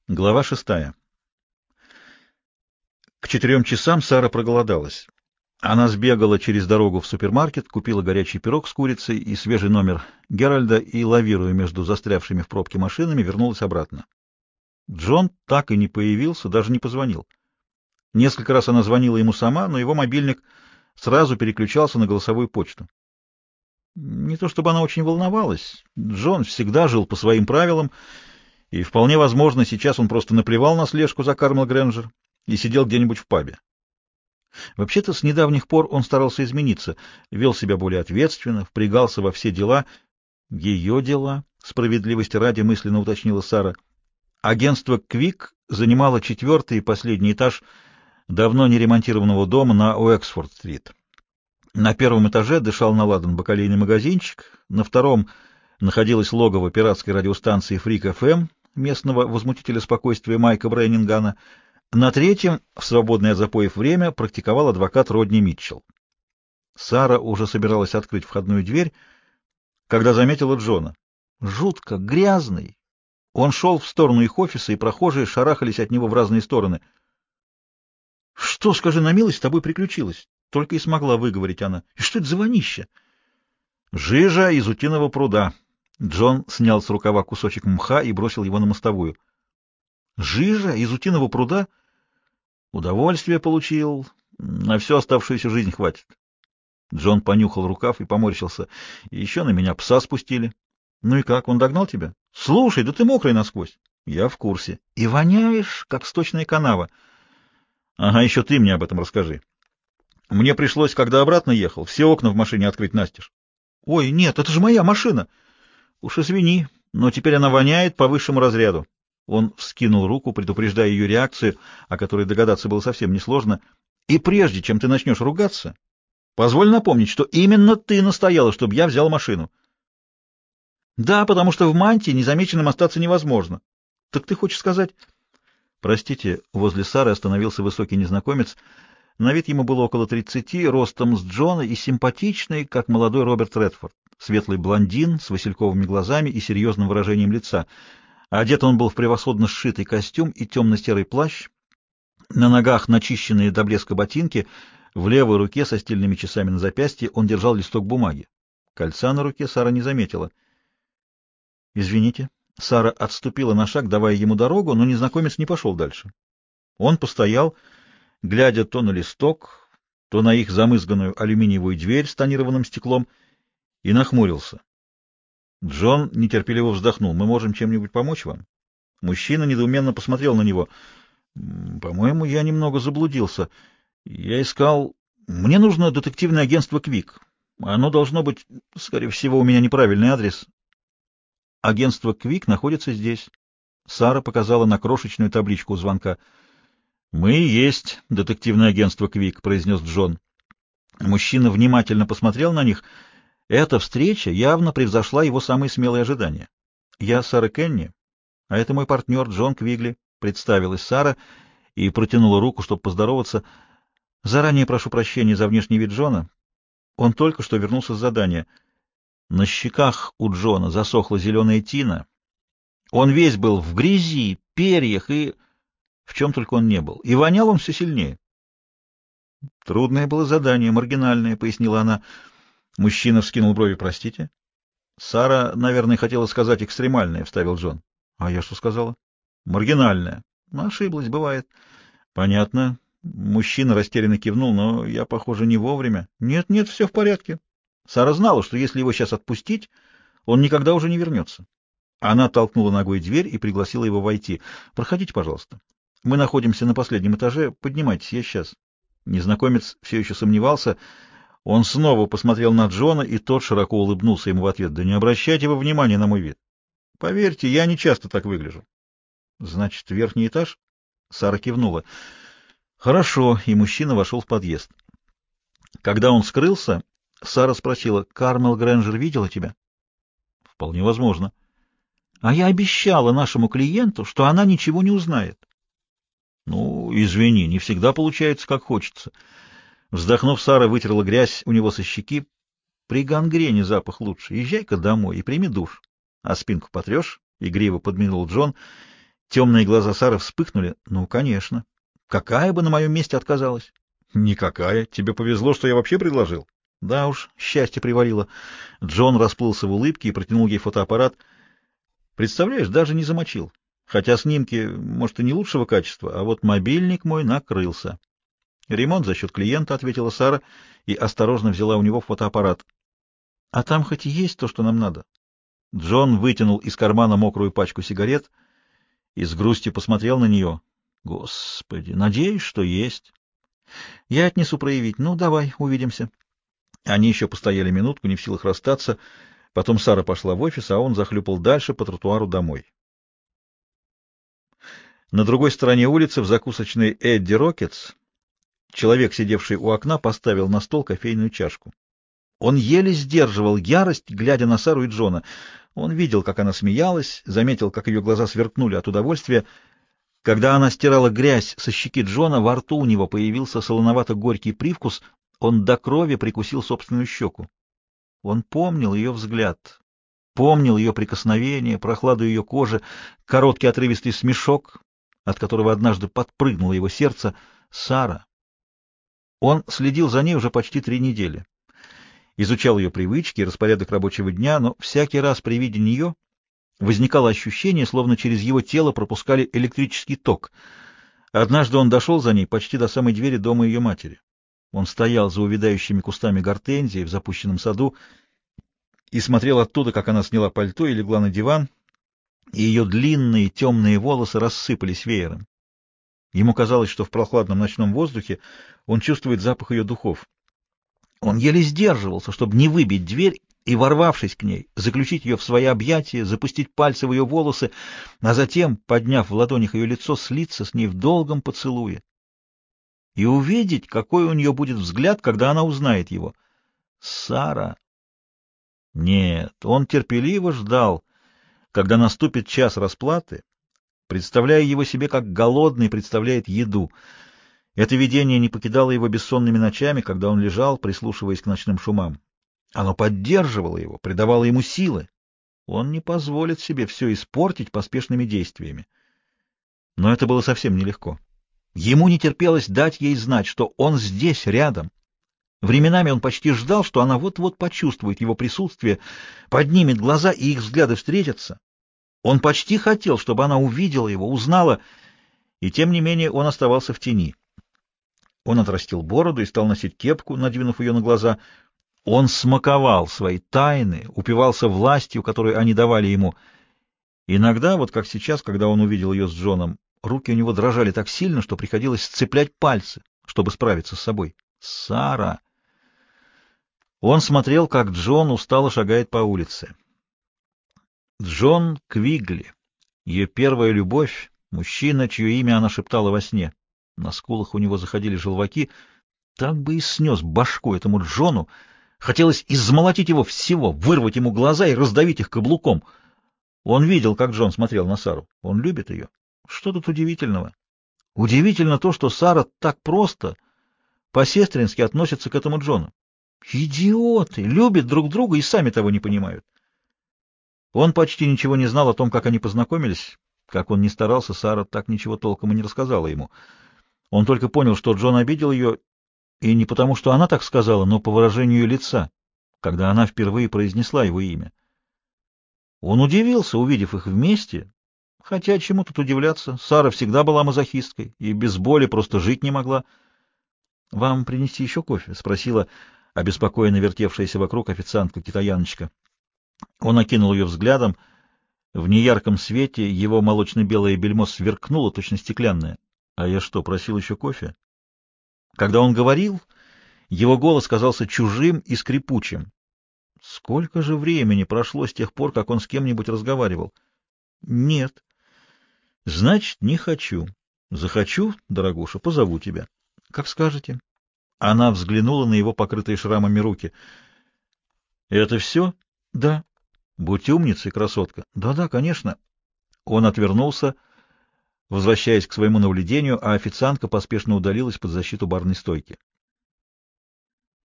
Глава 6. К 4 часам Сара проголодалась. Она сбегала через дорогу в супермаркет, купила горячий пирог с курицей и свежий номер Геральда и, лавируя между застрявшими в пробке машинами, вернулась обратно. Джон так и не появился, даже не позвонил. Несколько раз она звонила ему сама, но его мобильник сразу переключался на голосовую почту. Не то чтобы она очень волновалась. Джон всегда жил по своим правилам, и вполне возможно, сейчас он просто наплевал на слежку за Кармел Грэнджер и сидел где-нибудь в пабе. Вообще-то, с недавних пор он старался измениться, вел себя более ответственно, впрягался во все дела. Ее дела, справедливости ради, мысленно уточнила Сара. Агентство «Квик» занимало 4-й и последний этаж давно не ремонтированного дома на Уэксфорд-стрит. На 1-м этаже дышал на ладан бакалейный магазинчик, на 2-м находилось логово пиратской радиостанции Freak FM, местного возмутителя спокойствия Майка Брейнингана. На 3-м, в свободное от запоев время, практиковал адвокат Родни Митчелл. Сара уже собиралась открыть входную дверь, когда заметила Джона. Жутко грязный. Он шел в сторону их офиса, и прохожие шарахались от него в разные стороны. — Что, скажи на милость, с тобой приключилось? — только и смогла выговорить она. — И что это за вонище? — Жижа из утиного пруда. Джон снял с рукава кусочек мха и бросил его на мостовую. — Жижа из утиного пруда? Удовольствие получил. На всю оставшуюся жизнь хватит. Джон понюхал рукав и поморщился. И еще на меня пса спустили. Ну и как, он догнал тебя? Слушай, да ты мокрый насквозь. Я в курсе. И воняешь, как сточная канава. Ага, еще ты мне об этом расскажи. Мне пришлось, когда обратно ехал, все окна в машине открыть настежь. Ой, нет, это же моя машина. Уж извини, но теперь она воняет по высшему разряду. Он вскинул руку, предупреждая ее реакцию, о которой догадаться было совсем несложно. И прежде чем ты начнешь ругаться, позволь напомнить, что именно ты настояла, чтобы я взял машину. Да, потому что в мантии незамеченным остаться невозможно. Так ты хочешь сказать... Простите, возле Сары остановился высокий незнакомец. На вид ему было около 30, ростом с Джона и симпатичный, как молодой Роберт Редфорд. Светлый блондин с васильковыми глазами и серьезным выражением лица. Одет он был в превосходно сшитый костюм и темно-серый плащ. На ногах начищенные до блеска ботинки, в левой руке со стильными часами на запястье он держал листок бумаги. Кольца на руке Сара не заметила. «Извините». Сара отступила на шаг, давая ему дорогу, но незнакомец не пошел дальше. Он постоял, глядя то на листок, то на их замызганную алюминиевую дверь с тонированным стеклом, и нахмурился. Джон нетерпеливо вздохнул. «Мы можем чем-нибудь помочь вам?» Мужчина недоуменно посмотрел на него. «По-моему, я немного заблудился. Я искал... Мне нужно детективное агентство «Квик». Оно должно быть... Скорее всего, у меня неправильный адрес». «Агентство «Квик» находится здесь». Сара показала на крошечную табличку у звонка. «Мы и есть детективное агентство «Квик», — произнес Джон. Мужчина внимательно посмотрел на них. Эта встреча явно превзошла его самые смелые ожидания. «Я Сара Кенни, а это мой партнер Джон Квигли», — представилась Сара и протянула руку, чтобы поздороваться. «Заранее прошу прощения за внешний вид Джона. Он только что вернулся с задания». На щеках у Джона засохла зеленая тина. Он весь был в грязи, перьях и... в чем только он не был. И вонял он все сильнее. «Трудное было задание, маргинальное», — пояснила она. Мужчина вскинул брови. «Простите?» «Сара, наверное, хотела сказать экстремальное», — вставил Джон. «А я что сказала?» «Маргинальное». «Ошиблась, бывает». «Понятно». Мужчина растерянно кивнул, но я, похоже, не вовремя. «Нет, нет, все в порядке». Сара знала, что если его сейчас отпустить, он никогда уже не вернется. Она толкнула ногой дверь и пригласила его войти. «Проходите, пожалуйста. Мы находимся на последнем этаже. Поднимайтесь, я сейчас». Незнакомец все еще сомневался. Он снова посмотрел на Джона, и тот широко улыбнулся ему в ответ. «Да не обращайте вы внимания на мой вид. Поверьте, я не часто так выгляжу». «Значит, верхний этаж?» Сара кивнула. «Хорошо», и мужчина вошел в подъезд. Когда он скрылся, Сара спросила, «Кармел Грэнджер видела тебя?» «Вполне возможно». «А я обещала нашему клиенту, что она ничего не узнает». «Ну, извини, не всегда получается, как хочется». Вздохнув, Сара вытерла грязь у него со щеки. «При гангрене запах лучше. Езжай-ка домой и прими душ. А спинку потрешь?» — игриво подмигнул Джон. Темные глаза Сары вспыхнули. Ну, конечно. Какая бы на моем месте отказалась? Никакая. Тебе повезло, что я вообще предложил. Да уж, счастье привалило. Джон расплылся в улыбке и протянул ей фотоаппарат. Представляешь, даже не замочил. Хотя снимки, может, и не лучшего качества, а вот мобильник мой накрылся. Ремонт за счет клиента, — ответила Сара и осторожно взяла у него фотоаппарат. А там хоть и есть то, что нам надо. Джон вытянул из кармана мокрую пачку сигарет и с грустью посмотрел на нее. Господи, надеюсь, что есть. Я отнесу проявить. Ну, давай, увидимся. Они еще постояли минутку, не в силах расстаться. Потом Сара пошла в офис, а он захлюпал дальше по тротуару домой. На другой стороне улицы, в закусочной Эдди Рокетс, человек, сидевший у окна, поставил на стол кофейную чашку. Он еле сдерживал ярость, глядя на Сару и Джона. Он видел, как она смеялась, заметил, как ее глаза сверкнули от удовольствия. Когда она стирала грязь со щеки Джона, во рту у него появился солоновато-горький привкус, он до крови прикусил собственную щеку. Он помнил ее взгляд, помнил ее прикосновение, прохладу ее кожи, короткий отрывистый смешок, от которого однажды подпрыгнуло его сердце. Сара. Он следил за ней уже почти 3 недели. Изучал ее привычки и распорядок рабочего дня, но всякий раз при виде нее возникало ощущение, словно через его тело пропускали электрический ток. Однажды он дошел за ней почти до самой двери дома ее матери. Он стоял за увядающими кустами гортензии в запущенном саду и смотрел оттуда, как она сняла пальто и легла на диван, и ее длинные темные волосы рассыпались веером. Ему казалось, что в прохладном ночном воздухе он чувствует запах ее духов. Он еле сдерживался, чтобы не выбить дверь и, ворвавшись к ней, заключить ее в свои объятия, запустить пальцы в ее волосы, а затем, подняв в ладонях ее лицо, слиться с ней в долгом поцелуе. И увидеть, какой у нее будет взгляд, когда она узнает его. Сара. Нет, он терпеливо ждал, когда наступит час расплаты, представляя его себе, как голодный представляет еду. Это видение не покидало его бессонными ночами, когда он лежал, прислушиваясь к ночным шумам. Оно поддерживало его, придавало ему силы. Он не позволит себе все испортить поспешными действиями. Но это было совсем нелегко. Ему не терпелось дать ей знать, что он здесь, рядом. Временами он почти ждал, что она вот-вот почувствует его присутствие, поднимет глаза, и их взгляды встретятся. Он почти хотел, чтобы она увидела его, узнала, и тем не менее он оставался в тени. Он отрастил бороду и стал носить кепку, надвинув ее на глаза. Он смаковал свои тайны, упивался властью, которую они давали ему. Иногда, вот как сейчас, когда он увидел ее с Джоном, руки у него дрожали так сильно, что приходилось сцеплять пальцы, чтобы справиться с собой. Сара! Он смотрел, как Джон устало шагает по улице. Джон Квигли, ее первая любовь, мужчина, чье имя она шептала во сне. На скулах у него заходили желваки. Так бы и снес башку этому Джону. Хотелось измолотить его всего, вырвать ему глаза и раздавить их каблуком. Он видел, как Джон смотрел на Сару. Он любит ее. Что тут удивительного? Удивительно то, что Сара так просто, по-сестрински относится к этому Джону. Идиоты! Любят друг друга и сами того не понимают. Он почти ничего не знал о том, как они познакомились. Как он ни старался, Сара так ничего толком и не рассказала ему. Он только понял, что Джон обидел ее, и не потому, что она так сказала, но по выражению ее лица, когда она впервые произнесла его имя. Он удивился, увидев их вместе, хотя чему тут удивляться, Сара всегда была мазохисткой и без боли просто жить не могла. — Вам принести еще кофе? — спросила обеспокоенно вертевшаяся вокруг официантка-китаяночка. Он окинул ее взглядом. В неярком свете его молочно-белое бельмо сверкнуло, точно стеклянное. — А я что, просил еще кофе? Когда он говорил, его голос казался чужим и скрипучим. Сколько же времени прошло с тех пор, как он с кем-нибудь разговаривал? Нет. Значит, не хочу. Захочу, дорогуша, позову тебя. Как скажете. Она взглянула на его покрытые шрамами руки. Это все? Да. Будь умницей, красотка. Да-да, конечно. Он отвернулся, возвращаясь к своему наблюдению, а официантка поспешно удалилась под защиту барной стойки.